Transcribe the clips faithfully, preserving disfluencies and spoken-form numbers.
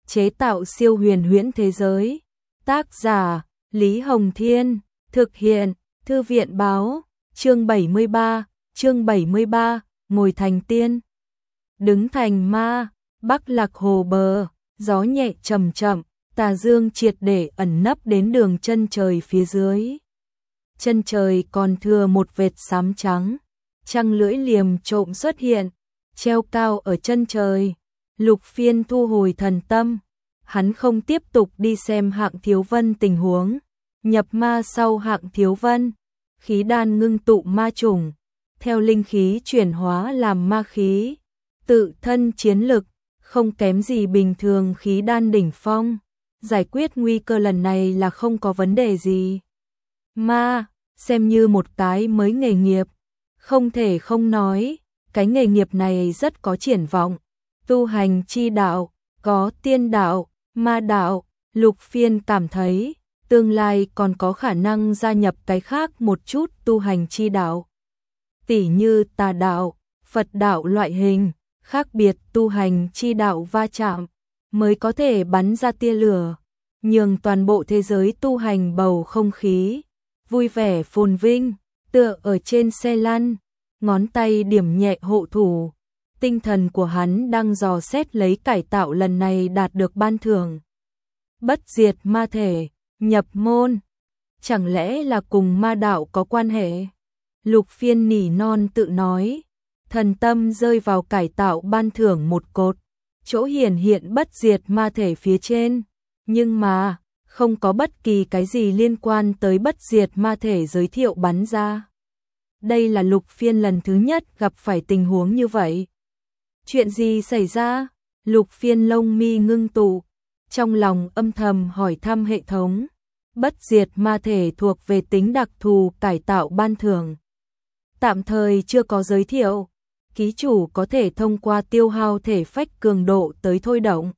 chế tạo siêu huyền huyễn thế giới. Tác giả Lý Hồng Thiên, thực hiện Thư viện Báo, chương bảy mươi ba, chương bảy mươi ba, ngồi thành tiên, đứng thành ma. Bắc Lạc Hồ bờ, gió nhẹ chậm chậm, tà dương triệt để ẩn nấp đến đường chân trời phía dưới. Chân trời còn thừa một vệt xám trắng, trăng lưỡi liềm trộm xuất hiện, treo cao ở chân trời. Lục Phiên thu hồi thần tâm, hắn không tiếp tục đi xem Hạng Thiếu Vân tình huống, nhập ma sau Hạng Thiếu Vân, khí đan ngưng tụ ma chủng, theo linh khí chuyển hóa làm ma khí, tự thân chiến lực không kém gì bình thường khí đan đỉnh phong, giải quyết nguy cơ lần này là không có vấn đề gì. Ma, xem như một cái mới nghề nghiệp, không thể không nói, cái nghề nghiệp này rất có triển vọng. Tu hành chi đạo, có tiên đạo, ma đạo, Lục Phiên cảm thấy, tương lai còn có khả năng gia nhập cái khác một chút tu hành chi đạo. Tỉ như tà đạo, Phật đạo loại hình, khác biệt tu hành chi đạo va chạm, mới có thể bắn ra tia lửa, nhường toàn bộ thế giới tu hành bầu không khí, vui vẻ phồn vinh, tựa ở trên xe lăn, ngón tay điểm nhẹ hộ thủ. Tinh thần của hắn đang dò xét lấy cải tạo lần này đạt được ban thưởng. Bất diệt ma thể, nhập môn. Chẳng lẽ là cùng ma đạo có quan hệ? Lục Phiên nỉ non tự nói. Thần tâm rơi vào cải tạo ban thưởng một cột. Chỗ hiển hiện bất diệt ma thể phía trên. Nhưng mà, không có bất kỳ cái gì liên quan tới bất diệt ma thể giới thiệu bắn ra. Đây là Lục Phiên lần thứ nhất gặp phải tình huống như vậy. Chuyện gì xảy ra? Lục Phiên lông mi ngưng tụ, trong lòng âm thầm hỏi thăm hệ thống. Bất diệt ma thể thuộc về tính đặc thù cải tạo ban thưởng. Tạm thời chưa có giới thiệu, ký chủ có thể thông qua tiêu hao thể phách cường độ tới thôi động.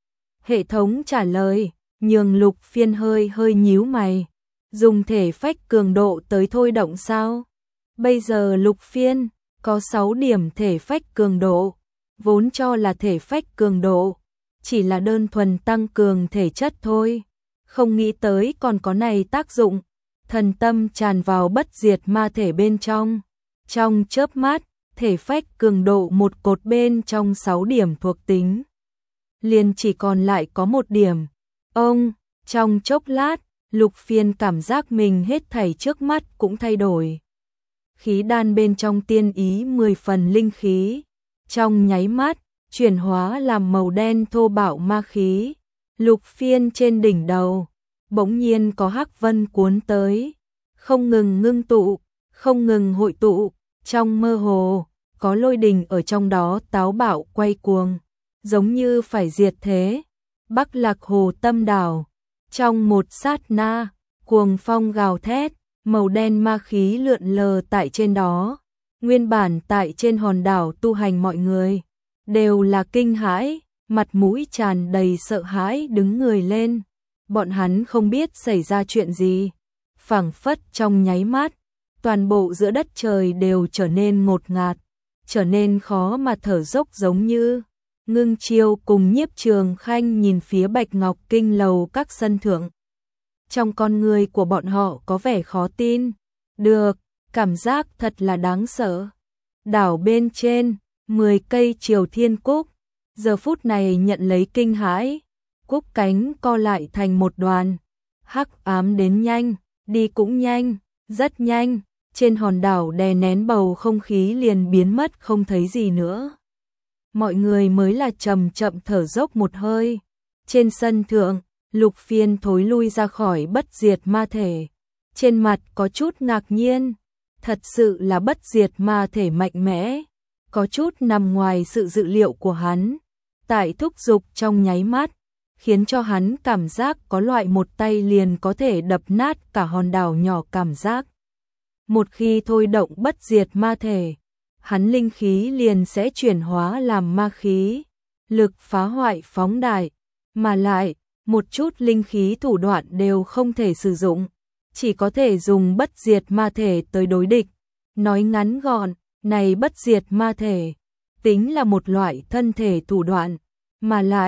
Hệ thống trả lời, nhường Lục Phiên hơi hơi nhíu mày. Dùng thể phách cường độ tới thôi động sao? Bây giờ Lục Phiên có sáu điểm thể phách cường độ. Vốn cho là thể phách cường độ, chỉ là đơn thuần tăng cường thể chất thôi, không nghĩ tới còn có này tác dụng. Thần tâm tràn vào bất diệt ma thể bên trong, trong chớp mắt, thể phách cường độ một cột bên trong sáu điểm thuộc tính, liền chỉ còn lại có một điểm. Ông, trong chốc lát, Lục Phiên cảm giác mình hết thảy trước mắt cũng thay đổi. Khí đan bên trong tiên ý mười phần linh khí. Trong nháy mắt, chuyển hóa làm màu đen thô bạo ma khí. Lục Phiên trên đỉnh đầu, bỗng nhiên có hắc vân cuốn tới, không ngừng ngưng tụ, không ngừng hội tụ, trong mơ hồ, có lôi đình ở trong đó táo bạo quay cuồng, giống như phải diệt thế. Bắc Lạc Hồ tâm đảo, trong một sát na, cuồng phong gào thét, màu đen ma khí lượn lờ tại trên đó. Nguyên bản tại trên hòn đảo tu hành mọi người đều là kinh hãi, mặt mũi tràn đầy sợ hãi đứng người lên. Bọn hắn không biết xảy ra chuyện gì, phảng phất trong nháy mắt, toàn bộ giữa đất trời đều trở nên ngột ngạt, trở nên khó mà thở dốc, giống như Ngưng Chiêu cùng Nhiếp Trường Khanh nhìn phía Bạch Ngọc Kinh lầu các sân thượng. Trong con người của bọn họ có vẻ khó tin được, cảm giác thật là đáng sợ. Đảo bên trên, mười cây Triều Thiên Cúc, giờ phút này nhận lấy kinh hãi, cúc cánh co lại thành một đoàn, hắc ám đến nhanh, đi cũng nhanh, rất nhanh, trên hòn đảo đè nén bầu không khí liền biến mất không thấy gì nữa. Mọi người mới là chậm chậm thở dốc một hơi. Trên sân thượng, Lục Phiên thối lui ra khỏi bất diệt ma thể, trên mặt có chút ngạc nhiên. Thật sự là bất diệt ma thể mạnh mẽ, có chút nằm ngoài sự dự liệu của hắn. Tại thúc dục trong nháy mắt, khiến cho hắn cảm giác có loại một tay liền có thể đập nát cả hòn đảo nhỏ cảm giác. Một khi thôi động bất diệt ma thể, hắn linh khí liền sẽ chuyển hóa làm ma khí, lực phá hoại phóng đại, mà lại, một chút linh khí thủ đoạn đều không thể sử dụng. Chỉ có thể dùng bất diệt ma thể tới đối địch. Nói ngắn gọn, này bất diệt ma thể, tính là một loại thân thể thủ đoạn, mà lại,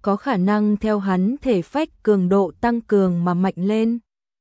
có khả năng theo hắn thể phách cường độ tăng cường mà mạnh lên.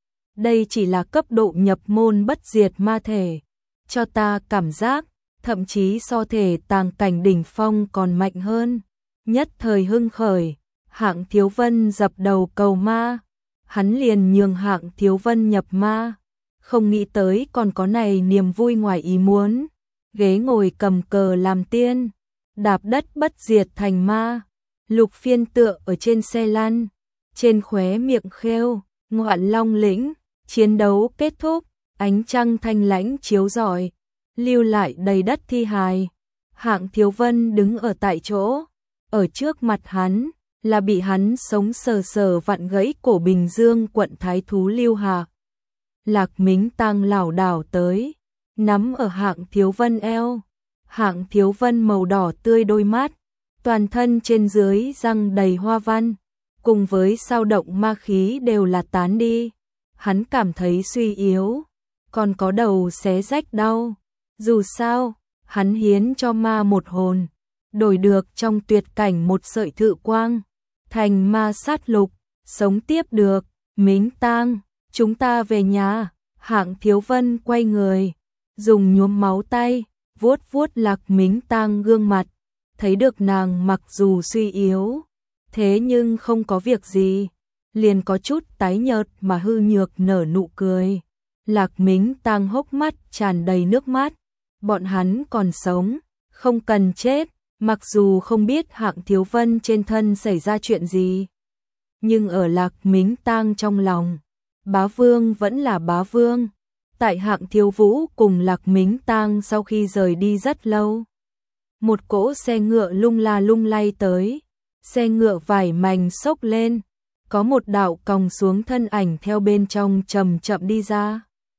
Đây chỉ là cấp độ nhập môn bất diệt ma thể, cho ta cảm giác, thậm chí so thể tàng cảnh đỉnh phong còn mạnh hơn. Nhất thời hưng khởi, Hạng Thiếu Vân dập đầu cầu ma, hắn liền nhường Hạng Thiếu Vân nhập ma, không nghĩ tới còn có này niềm vui ngoài ý muốn. Ghế ngồi cầm cờ làm tiên, đạp đất bất diệt thành ma. Lục Phiên tựa ở trên xe lăn, trên khóe miệng khêu, Ngoạn Long lĩnh, chiến đấu kết thúc, ánh trăng thanh lãnh chiếu rọi, lưu lại đầy đất thi hài. Hạng Thiếu Vân đứng ở tại chỗ, ở trước mặt hắn là bị hắn sống sờ sờ vặn gãy cổ Bình Dương quận thái thú Lưu Hạc. Lạc Mính Tăng lảo đảo tới, nắm ở Hạng Thiếu Vân eo. Hạng Thiếu Vân màu đỏ tươi đôi mắt, toàn thân trên dưới răng đầy hoa văn, cùng với sao động ma khí đều là tán đi. Hắn cảm thấy suy yếu, còn có đầu xé rách đau. Dù sao, hắn hiến cho ma một hồn, đổi được trong tuyệt cảnh một sợi thự quang, thành ma sát lục, sống tiếp được. Mính Tang, chúng ta về nhà. Hạng Thiếu Vân quay người, dùng nhuốm máu tay vuốt vuốt Lạc Mính Tang gương mặt, thấy được nàng mặc dù suy yếu, thế nhưng không có việc gì, liền có chút tái nhợt mà hư nhược nở nụ cười. Lạc Mính Tang hốc mắt tràn đầy nước mắt, bọn hắn còn sống, không cần chết. Mặc dù không biết Hạng Thiếu Vân trên thân xảy ra chuyện gì, nhưng ở Lạc Mính Tang trong lòng, bá vương vẫn là bá vương. Tại Hạng Thiếu Vũ cùng Lạc Mính Tang sau khi rời đi rất lâu, một cỗ xe ngựa lung la lung lay tới, xe ngựa vải mảnh xốc lên, có một đạo còng xuống thân ảnh theo bên trong chậm chậm đi ra.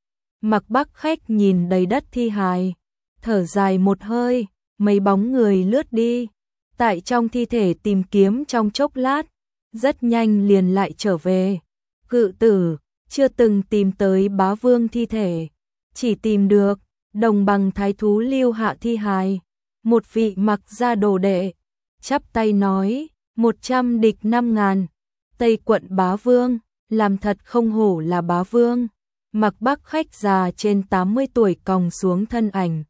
Mặc Bắc Khách nhìn đầy đất thi hài, thở dài một hơi, mấy bóng người lướt đi, tại trong thi thể tìm kiếm trong chốc lát, rất nhanh liền lại trở về. Cự tử chưa từng tìm tới bá vương thi thể, chỉ tìm được đồng bằng thái thú Lưu Hạ thi hài. Một vị Mặc gia đồ đệ chắp tay nói, một trăm địch năm ngàn, Tây quận bá vương, làm thật không hổ là bá vương. Mặc Bắc Khách già trên tám mươi tuổi còng xuống thân ảnh,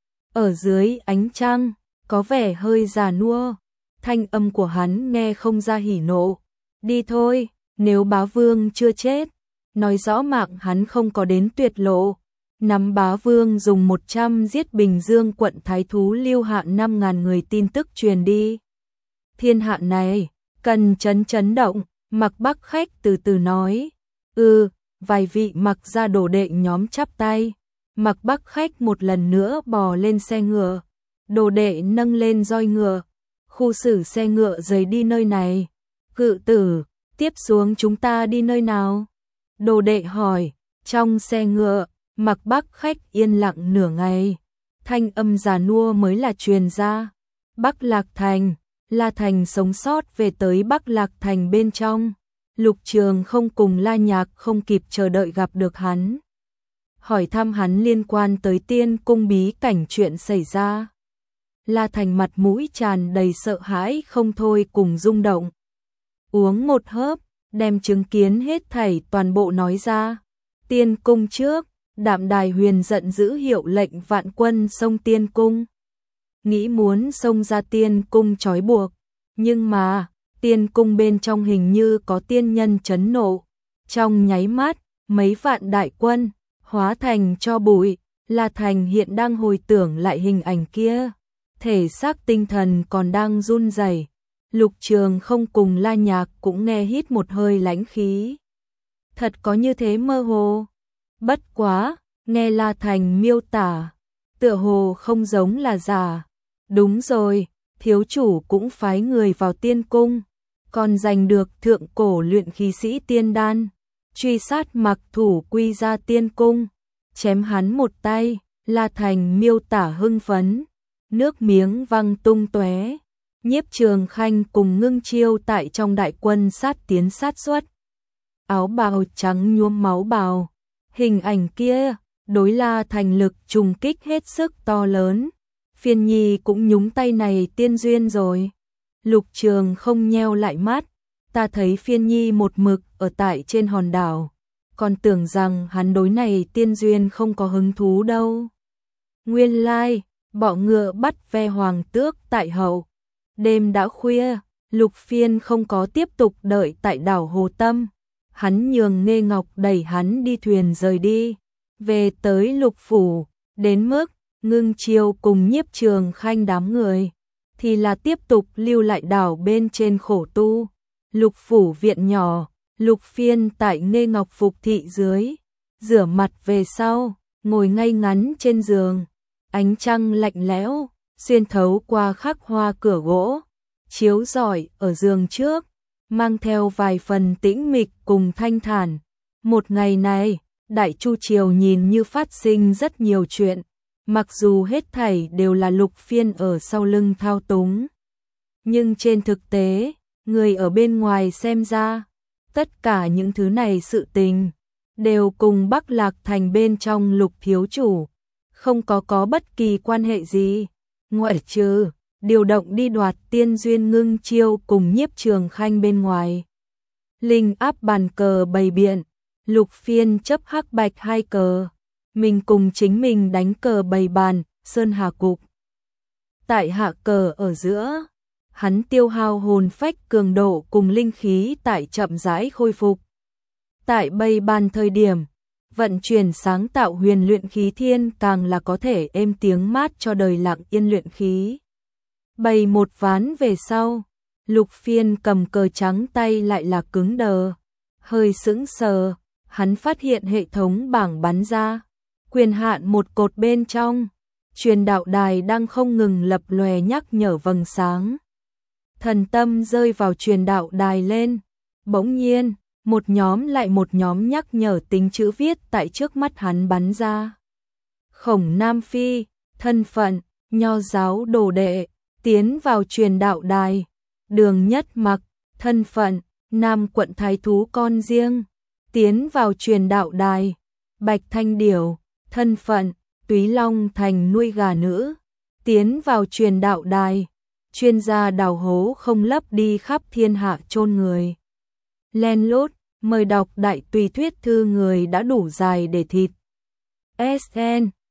ở dưới ánh trăng, có vẻ hơi già nua, thanh âm của hắn nghe không ra hỉ nộ. Đi thôi, nếu bá vương chưa chết, nói rõ mạng hắn không có đến tuyệt lộ. Nắm bá vương dùng một trăm giết Bình Dương quận thái thú Lưu Hạ năm ngàn người tin tức truyền đi. Thiên hạ này, cần chấn chấn động. Mặc Bắc Khách từ từ nói, ừ, vài vị Mặc gia đồ đệ nhóm chắp tay. Mặc Bắc Khách một lần nữa bò lên xe ngựa, đồ đệ nâng lên roi ngựa, khu xử xe ngựa rời đi nơi này. Cự tử, tiếp xuống chúng ta đi nơi nào? Đồ đệ hỏi. Trong xe ngựa, Mặc Bắc Khách yên lặng nửa ngày, thanh âm già nua mới là truyền ra. Bắc Lạc Thành. La Thành sống sót về tới Bắc Lạc Thành bên trong. Lục Trường không cùng La Nhạc không kịp chờ đợi gặp được hắn, hỏi thăm hắn liên quan tới Tiên Cung bí cảnh chuyện xảy ra. La Thành mặt mũi tràn đầy sợ hãi không thôi cùng rung động. Uống một hớp, đem chứng kiến hết thảy toàn bộ nói ra. Tiên Cung trước, Đạm Đài Huyền giận dữ hiệu lệnh vạn quân xông Tiên Cung, nghĩ muốn xông ra Tiên Cung trói buộc, nhưng mà Tiên Cung bên trong hình như có tiên nhân chấn nộ, trong nháy mắt mấy vạn đại quân hóa thành tro bụi. La Thành hiện đang hồi tưởng lại hình ảnh kia, thể xác tinh thần còn đang run rẩy. Lục Trường không cùng La Nhạc cũng nghe hít một hơi lãnh khí. Thật có như thế mơ hồ? Bất quá, nghe La Thành miêu tả, tựa hồ không giống là giả. Đúng rồi, thiếu chủ cũng phái người vào Tiên Cung, còn giành được thượng cổ luyện khí sĩ tiên đan, truy sát Mặc Thủ Quy ra Tiên Cung, chém hắn một tay. La Thành miêu tả hưng phấn, nước miếng văng tung tóe. Nhiếp Trường Khanh cùng Ngưng Chiêu tại trong đại quân sát tiến sát xuất, áo bào trắng nhuốm máu bào. Hình ảnh kia đối La Thành lực trùng kích hết sức to lớn. Phiên Nhi cũng nhúng tay này tiên duyên rồi. Lục Trường không nheo lại mắt, ta thấy Phiên Nhi một mực ở tại trên hòn đảo, còn tưởng rằng hắn đối này tiên duyên không có hứng thú đâu. Nguyên lai, bọ ngựa bắt ve hoàng tước tại hậu. Đêm đã khuya, Lục Phiên không có tiếp tục đợi tại đảo Hồ Tâm. Hắn nhường Nghê Ngọc đẩy hắn đi thuyền rời đi, về tới Lục Phủ, đến mức Ngưng Chiêu cùng Nhiếp Trường Khanh đám người, thì là tiếp tục lưu lại đảo bên trên khổ tu. Lục Phủ viện nhỏ, Lục Phiên tại Nghê Ngọc phục thị dưới, rửa mặt về sau, ngồi ngay ngắn trên giường. Ánh trăng lạnh lẽo, xuyên thấu qua khắc hoa cửa gỗ, chiếu rọi ở giường trước, mang theo vài phần tĩnh mịch cùng thanh thản. Một ngày này, Đại Chu Triều nhìn như phát sinh rất nhiều chuyện, mặc dù hết thảy đều là Lục Phiên ở sau lưng thao túng. Nhưng trên thực tế, người ở bên ngoài xem ra, tất cả những thứ này sự tình, đều cùng Bắc Lạc Thành bên trong Lục thiếu chủ, không có có bất kỳ quan hệ gì, ngoại trừ điều động đi đoạt tiên duyên Ngưng Chiêu cùng Nhiếp Trường Khanh bên ngoài. Linh áp bàn cờ bày biện, Lục Phiên chấp hắc bạch hai cờ, mình cùng chính mình đánh cờ bày bàn, sơn hà cục. Tại hạ cờ ở giữa, hắn tiêu hao hồn phách cường độ cùng linh khí tại chậm rãi khôi phục. Tại bày bàn thời điểm, vận chuyển sáng tạo huyền luyện khí thiên càng là có thể êm tiếng mát cho đời lặng yên luyện khí. Bày một ván về sau, Lục Phiên cầm cờ trắng tay lại là cứng đờ, hơi sững sờ, hắn phát hiện hệ thống bảng bắn ra, quyền hạn một cột bên trong, truyền đạo đài đang không ngừng lập lòe nhắc nhở vầng sáng. Thần tâm rơi vào truyền đạo đài lên, bỗng nhiên, một nhóm lại một nhóm nhắc nhở tính chữ viết tại trước mắt hắn bắn ra. Khổng Nam Phi, thân phận, nho giáo đồ đệ, tiến vào truyền đạo đài. Đường Nhất Mặc, thân phận, Nam quận thái thú con riêng, tiến vào truyền đạo đài. Bạch Thanh Điểu, thân phận, Túy Long thành nuôi gà nữ, tiến vào truyền đạo đài. Chuyên gia đào hố không lấp đi khắp thiên hạ chôn người. Len lút, mời đọc đại tùy thuyết thư người đã đủ dài để thịt. ét en